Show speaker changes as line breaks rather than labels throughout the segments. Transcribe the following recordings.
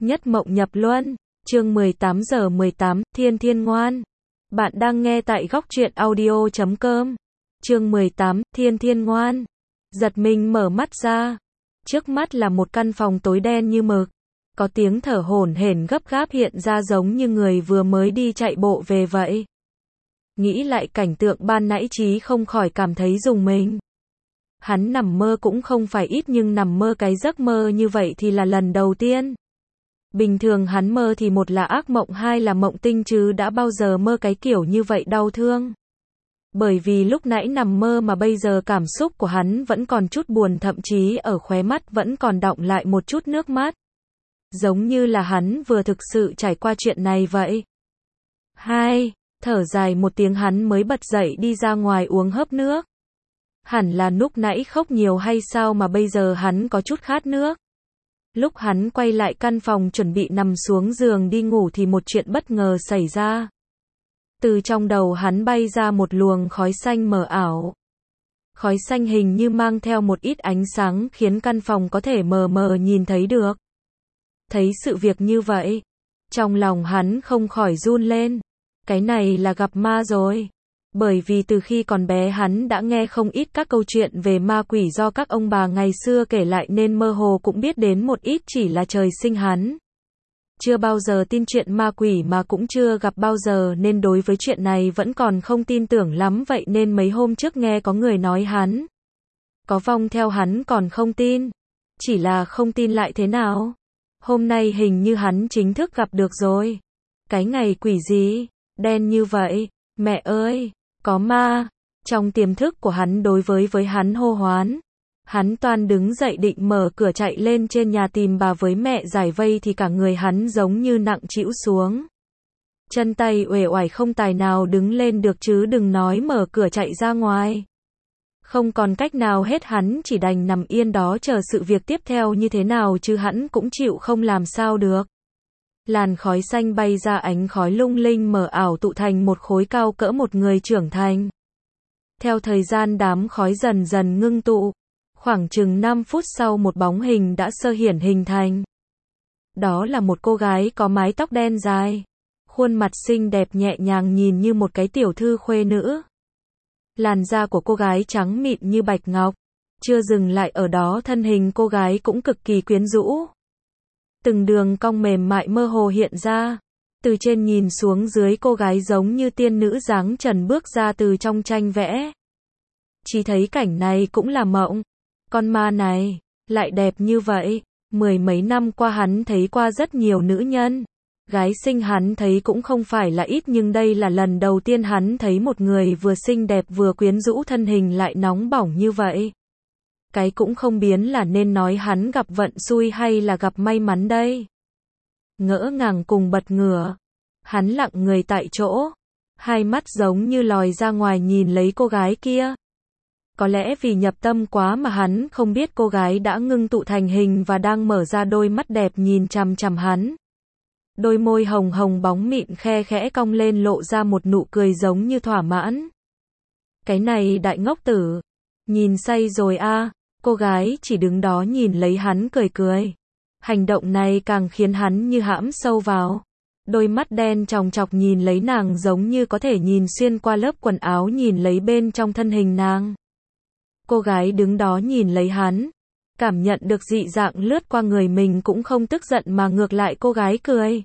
Nhất mộng nhập luân, chương 18 giờ 18, Thiên Thiên ngoan. Bạn đang nghe tại góc truyện audio.com. Chương 18, Thiên Thiên ngoan. Giật mình mở mắt ra. Trước mắt là một căn phòng tối đen như mực. Có tiếng thở hổn hển gấp gáp hiện ra giống như người vừa mới đi chạy bộ về vậy. Nghĩ lại cảnh tượng ban nãy Chí không khỏi cảm thấy rùng mình. Hắn nằm mơ cũng không phải ít nhưng nằm mơ cái giấc mơ như vậy thì là lần đầu tiên. Bình thường hắn mơ thì một là ác mộng, hai là mộng tinh chứ đã bao giờ mơ cái kiểu như vậy đau thương. Bởi vì lúc nãy nằm mơ mà bây giờ cảm xúc của hắn vẫn còn chút buồn, thậm chí ở khóe mắt vẫn còn đọng lại một chút nước mắt. Giống như là hắn vừa thực sự trải qua chuyện này vậy. Thở dài một tiếng hắn mới bật dậy đi ra ngoài uống hớp nước. Hẳn là lúc nãy khóc nhiều hay sao mà bây giờ hắn có chút khát nước. Lúc hắn quay lại căn phòng chuẩn bị nằm xuống giường đi ngủ thì một chuyện bất ngờ xảy ra. Từ trong đầu hắn bay ra một luồng khói xanh mờ ảo. Khói xanh hình như mang theo một ít ánh sáng khiến căn phòng có thể mờ mờ nhìn thấy được. Thấy sự việc như vậy, trong lòng hắn không khỏi run lên. Cái này là gặp ma rồi. Bởi vì từ khi còn bé hắn đã nghe không ít các câu chuyện về ma quỷ do các ông bà ngày xưa kể lại nên mơ hồ cũng biết đến một ít, chỉ là trời sinh hắn chưa bao giờ tin chuyện ma quỷ mà cũng chưa gặp bao giờ nên đối với chuyện này vẫn còn không tin tưởng lắm, vậy nên mấy hôm trước nghe có người nói hắn có vong theo hắn còn không tin. Chỉ là không tin lại thế nào. Hôm nay hình như hắn chính thức gặp được rồi. Cái ngày quỷ gì đen như vậy, mẹ ơi, có ma. Trong tiềm thức của hắn đối với hắn hô hoán. Hắn toan đứng dậy định mở cửa chạy lên trên nhà tìm bà với mẹ giải vây thì cả người hắn giống như nặng trĩu xuống. Chân tay uể oải không tài nào đứng lên được chứ đừng nói mở cửa chạy ra ngoài. Không còn cách nào hết, hắn chỉ đành nằm yên đó chờ sự việc tiếp theo như thế nào chứ hắn cũng chịu không làm sao được. Làn khói xanh bay ra, ánh khói lung linh mờ ảo tụ thành một khối cao cỡ một người trưởng thành. Theo thời gian đám khói dần dần ngưng tụ. Khoảng chừng 5 phút sau một bóng hình đã sơ hiển hình thành. Đó là một cô gái có mái tóc đen dài. Khuôn mặt xinh đẹp nhẹ nhàng nhìn như một cái tiểu thư khuê nữ. Làn da của cô gái trắng mịn như bạch ngọc. Chưa dừng lại ở đó, thân hình cô gái cũng cực kỳ quyến rũ. Từng đường cong mềm mại mơ hồ hiện ra. Từ trên nhìn xuống dưới cô gái giống như tiên nữ dáng trần bước ra từ trong tranh vẽ. Chỉ thấy cảnh này cũng là mộng. Con ma này lại đẹp như vậy. Mười mấy năm qua hắn thấy qua rất nhiều nữ nhân. Gái xinh hắn thấy cũng không phải là ít nhưng đây là lần đầu tiên hắn thấy một người vừa xinh đẹp vừa quyến rũ, thân hình lại nóng bỏng như vậy. Cái cũng không biến là nên nói hắn gặp vận xui hay là gặp may mắn đây. Ngỡ ngàng cùng bật ngửa. Hắn lặng người tại chỗ. Hai mắt giống như lòi ra ngoài nhìn lấy cô gái kia. Có lẽ vì nhập tâm quá mà hắn không biết cô gái đã ngưng tụ thành hình và đang mở ra đôi mắt đẹp nhìn chằm chằm hắn. Đôi môi hồng hồng bóng mịn khe khẽ cong lên lộ ra một nụ cười giống như thỏa mãn. Cái này đại ngốc tử. Nhìn say rồi a. Cô gái chỉ đứng đó nhìn lấy hắn cười cười. Hành động này càng khiến hắn như hãm sâu vào. Đôi mắt đen chòng chọc nhìn lấy nàng giống như có thể nhìn xuyên qua lớp quần áo nhìn lấy bên trong thân hình nàng. Cô gái đứng đó nhìn lấy hắn. Cảm nhận được dị dạng lướt qua người mình cũng không tức giận mà ngược lại cô gái cười.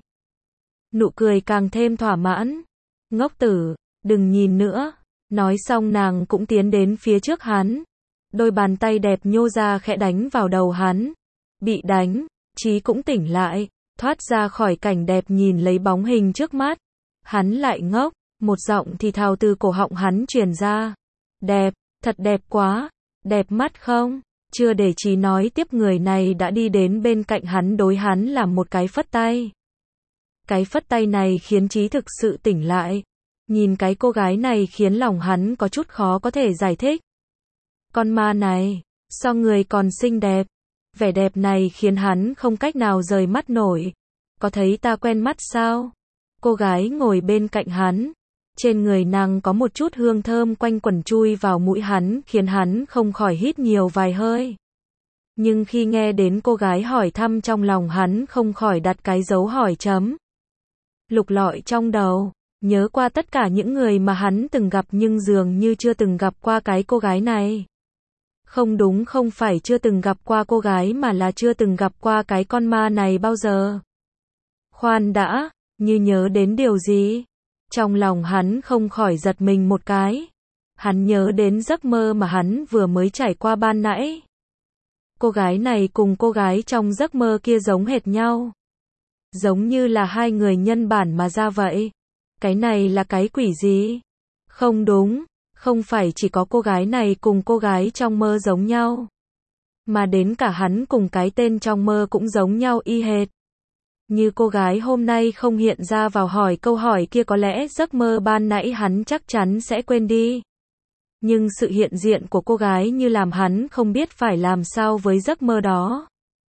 Nụ cười càng thêm thỏa mãn. Ngốc tử, đừng nhìn nữa. Nói xong nàng cũng tiến đến phía trước hắn. Đôi bàn tay đẹp nhô ra khẽ đánh vào đầu hắn. Bị đánh, Chí cũng tỉnh lại, thoát ra khỏi cảnh đẹp nhìn lấy bóng hình trước mắt. Hắn lại ngốc, một giọng thì thào từ cổ họng hắn truyền ra. Đẹp, thật đẹp quá, đẹp mắt không? Chưa để Chí nói tiếp người này đã đi đến bên cạnh hắn đối hắn làm một cái phất tay. Cái phất tay này khiến Chí thực sự tỉnh lại. Nhìn cái cô gái này khiến lòng hắn có chút khó có thể giải thích. Con ma này, sao người còn xinh đẹp? Vẻ đẹp này khiến hắn không cách nào rời mắt nổi. Có thấy ta quen mắt sao? Cô gái ngồi bên cạnh hắn. Trên người nàng có một chút hương thơm quanh quẩn chui vào mũi hắn khiến hắn không khỏi hít nhiều vài hơi. Nhưng khi nghe đến cô gái hỏi thăm trong lòng hắn không khỏi đặt cái dấu hỏi chấm. Lục lọi trong đầu, nhớ qua tất cả những người mà hắn từng gặp nhưng dường như chưa từng gặp qua cái cô gái này. Không đúng, không phải chưa từng gặp qua cô gái mà là chưa từng gặp qua cái con ma này bao giờ. Khoan đã, như nhớ đến điều gì? Trong lòng hắn không khỏi giật mình một cái. Hắn nhớ đến giấc mơ mà hắn vừa mới trải qua ban nãy. Cô gái này cùng cô gái trong giấc mơ kia giống hệt nhau. Giống như là hai người nhân bản mà ra vậy. Cái này là cái quỷ gì? Không đúng, không phải chỉ có cô gái này cùng cô gái trong mơ giống nhau. Mà đến cả hắn cùng cái tên trong mơ cũng giống nhau y hệt. Như cô gái hôm nay không hiện ra vào hỏi câu hỏi kia, có lẽ giấc mơ ban nãy hắn chắc chắn sẽ quên đi. Nhưng sự hiện diện của cô gái như làm hắn không biết phải làm sao với giấc mơ đó.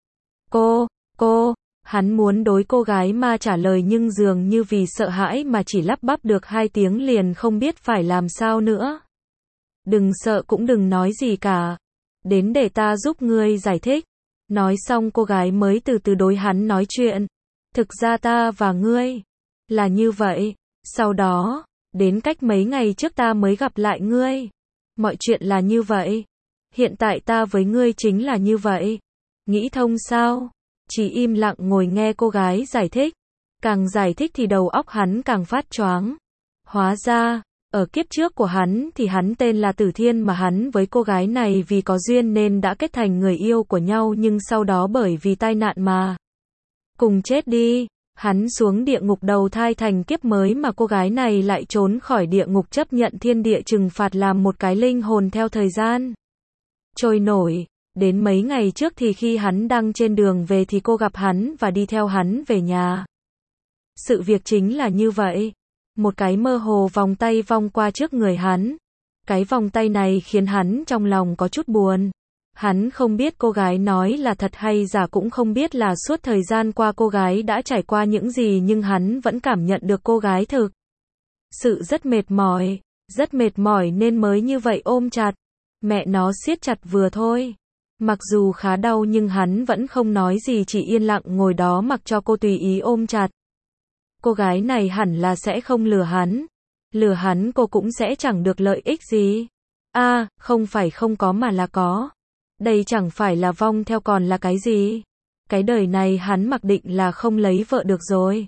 Cô, hắn muốn đối cô gái ma trả lời nhưng dường như vì sợ hãi mà chỉ lắp bắp được 2 tiếng liền không biết phải làm sao nữa. Đừng sợ cũng đừng nói gì cả. Đến để ta giúp ngươi giải thích. Nói xong cô gái mới từ từ đối hắn nói chuyện. Thực ra ta và ngươi là như vậy. Sau đó, đến cách mấy ngày trước ta mới gặp lại ngươi. Mọi chuyện là như vậy. Hiện tại ta với ngươi chính là như vậy. Nghĩ thông sao? Chỉ im lặng ngồi nghe cô gái giải thích. Càng giải thích thì đầu óc hắn càng phát choáng. Hóa ra, ở kiếp trước của hắn thì hắn tên là Tử Thiên, mà hắn với cô gái này vì có duyên nên đã kết thành người yêu của nhau, nhưng sau đó bởi vì tai nạn mà cùng chết đi. Hắn xuống địa ngục đầu thai thành kiếp mới, mà cô gái này lại trốn khỏi địa ngục chấp nhận thiên địa trừng phạt làm một cái linh hồn theo thời gian trôi nổi. Đến mấy ngày trước thì khi hắn đang trên đường về thì cô gặp hắn và đi theo hắn về nhà. Sự việc chính là như vậy. Một cái mơ hồ vòng tay vòng qua trước người hắn. Cái vòng tay này khiến hắn trong lòng có chút buồn. Hắn không biết cô gái nói là thật hay giả, cũng không biết là suốt thời gian qua cô gái đã trải qua những gì, nhưng hắn vẫn cảm nhận được cô gái thực sự rất mệt mỏi nên mới như vậy ôm chặt. Mẹ nó siết chặt vừa thôi. Mặc dù khá đau nhưng hắn vẫn không nói gì, chỉ yên lặng ngồi đó mặc cho cô tùy ý ôm chặt. Cô gái này hẳn là sẽ không lừa hắn. Lừa hắn cô cũng sẽ chẳng được lợi ích gì. Không phải không có mà là có. Đây chẳng phải là vong theo còn là cái gì. Cái đời này hắn mặc định là không lấy vợ được rồi.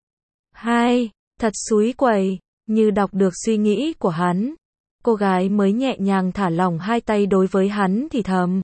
Thật xúi quẩy. Như đọc được suy nghĩ của hắn, cô gái mới nhẹ nhàng thả lỏng 2 tay đối với hắn thì thầm.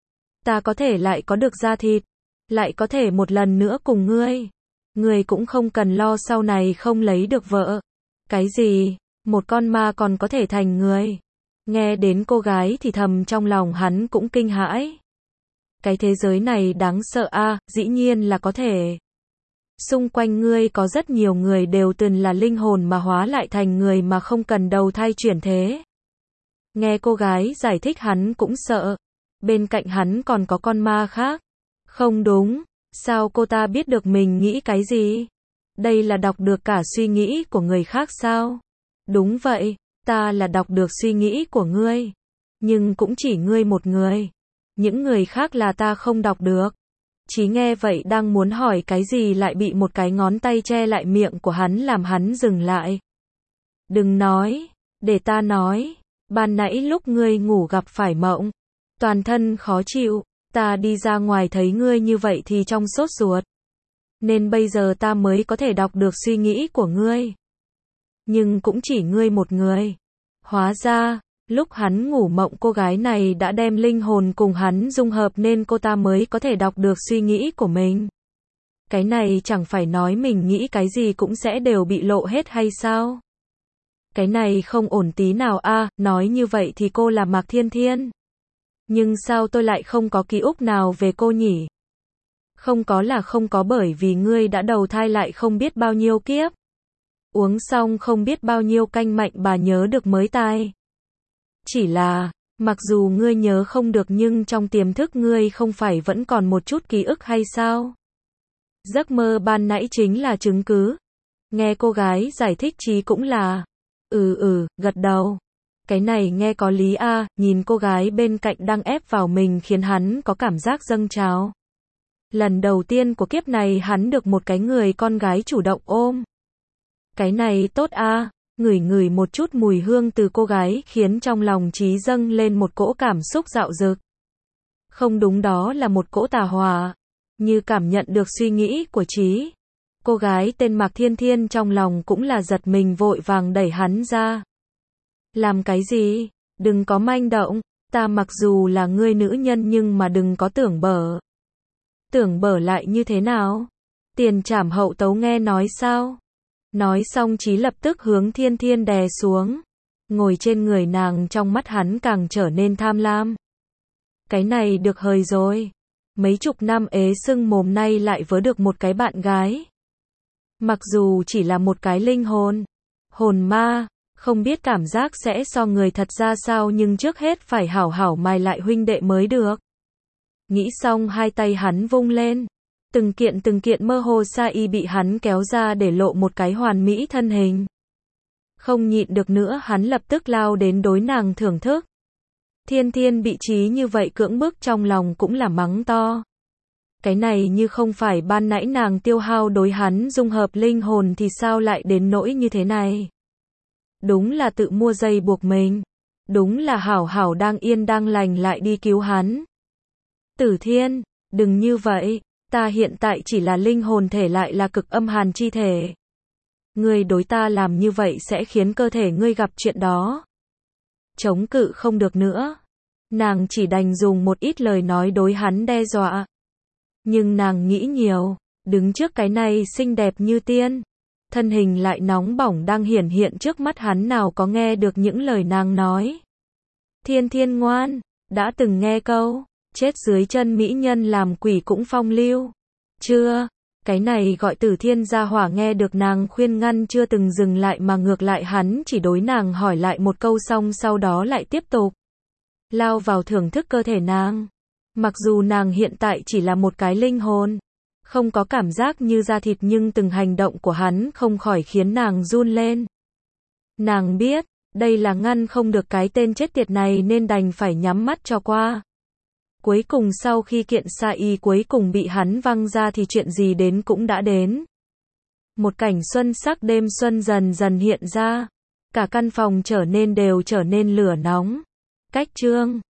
Ta có thể lại có được da thịt, lại có thể một lần nữa cùng ngươi. Ngươi cũng không cần lo sau này không lấy được vợ. Cái gì? Một con ma còn có thể thành người? Nghe đến cô gái thì thầm trong lòng hắn cũng kinh hãi. Cái thế giới này đáng sợ dĩ nhiên là có thể. Xung quanh ngươi có rất nhiều người đều từng là linh hồn mà hóa lại thành người mà không cần đầu thai chuyển thế. Nghe cô gái giải thích hắn cũng sợ. Bên cạnh hắn còn có con ma khác. Không đúng, sao cô ta biết được mình nghĩ cái gì? Đây là đọc được cả suy nghĩ của người khác sao? Đúng vậy, ta là đọc được suy nghĩ của ngươi. Nhưng cũng chỉ ngươi một người. Những người khác là ta không đọc được. Chí nghe vậy đang muốn hỏi cái gì lại bị một cái ngón tay che lại miệng của hắn làm hắn dừng lại. Đừng nói, để ta nói. Ban nãy lúc ngươi ngủ gặp phải mộng. Toàn thân khó chịu, ta đi ra ngoài thấy ngươi như vậy thì trong sốt ruột. Nên bây giờ ta mới có thể đọc được suy nghĩ của ngươi. Nhưng cũng chỉ ngươi một người. Hóa ra, lúc hắn ngủ mộng cô gái này đã đem linh hồn cùng hắn dung hợp nên cô ta mới có thể đọc được suy nghĩ của mình. Cái này chẳng phải nói mình nghĩ cái gì cũng sẽ đều bị lộ hết hay sao? Cái này không ổn tí nào nói như vậy thì cô là Mạc Thiên Thiên. Nhưng sao tôi lại không có ký ức nào về cô nhỉ? Không có là không có, bởi vì ngươi đã đầu thai lại không biết bao nhiêu kiếp. Uống xong không biết bao nhiêu canh mạnh bà nhớ được mới tai. Chỉ là, mặc dù ngươi nhớ không được nhưng trong tiềm thức ngươi không phải vẫn còn một chút ký ức hay sao? Giấc mơ ban nãy chính là chứng cứ. Nghe cô gái giải thích Chí cũng là gật đầu. Cái này nghe có lý a, nhìn cô gái bên cạnh đang ép vào mình khiến hắn có cảm giác dâng trào. Lần đầu tiên của kiếp này hắn được một cái người con gái chủ động ôm. Cái này tốt a, ngửi ngửi một chút mùi hương từ cô gái khiến trong lòng Chí dâng lên một cỗ cảm xúc dạo dực. Không đúng, đó là một cỗ tà hỏa. Như cảm nhận được suy nghĩ của Chí. Cô gái tên Mạc Thiên Thiên trong lòng cũng là giật mình, vội vàng đẩy hắn ra. Làm cái gì? Đừng có manh động, ta mặc dù là ngươi nữ nhân nhưng mà đừng có tưởng bở. Tưởng bở lại như thế nào? Tiền trảm hậu tấu nghe nói sao? Nói xong Chí lập tức hướng Thiên Thiên đè xuống. Ngồi trên người nàng, trong mắt hắn càng trở nên tham lam. Cái này được hời rồi. Mấy chục năm ế sưng mồm nay lại vớ được một cái bạn gái. Mặc dù chỉ là một cái linh hồn. Hồn ma, không biết cảm giác sẽ so người thật ra sao, nhưng trước hết phải hảo hảo mài lại huynh đệ mới được. Nghĩ xong hai tay hắn vung lên. Từng kiện mơ hồ sa y bị hắn kéo ra để lộ một cái hoàn mỹ thân hình. Không nhịn được nữa hắn lập tức lao đến đối nàng thưởng thức. Thiên Thiên bị Chí như vậy cưỡng bức trong lòng cũng là mắng to. Cái này như không phải ban nãy nàng tiêu hao đối hắn dung hợp linh hồn thì sao lại đến nỗi như thế này. Đúng là tự mua dây buộc mình. Đúng là hảo hảo đang yên đang lành lại đi cứu hắn. Tử Thiên, đừng như vậy, ta hiện tại chỉ là linh hồn thể lại là cực âm hàn chi thể. Ngươi đối ta làm như vậy sẽ khiến cơ thể ngươi gặp chuyện đó. Chống cự không được nữa. Nàng chỉ đành dùng một ít lời nói đối hắn đe dọa. Nhưng nàng nghĩ nhiều, đứng trước cái này xinh đẹp như tiên. Thân hình lại nóng bỏng đang hiển hiện trước mắt hắn, nào có nghe được những lời nàng nói. Thiên Thiên ngoan, đã từng nghe câu, chết dưới chân mỹ nhân làm quỷ cũng phong lưu. Chưa, cái này gọi Tử Thiên gia hỏa nghe được nàng khuyên ngăn chưa từng dừng lại mà ngược lại hắn chỉ đối nàng hỏi lại một câu xong sau đó lại tiếp tục lao vào thưởng thức cơ thể nàng. Mặc dù nàng hiện tại chỉ là một cái linh hồn, không có cảm giác như da thịt, nhưng từng hành động của hắn không khỏi khiến nàng run lên. Nàng biết, đây là ngăn không được cái tên chết tiệt này nên đành phải nhắm mắt cho qua. Cuối cùng sau khi kiện sa y cuối cùng bị hắn văng ra thì chuyện gì đến cũng đã đến. Một cảnh xuân sắc đêm xuân dần dần hiện ra. Cả căn phòng trở nên lửa nóng. Cách chương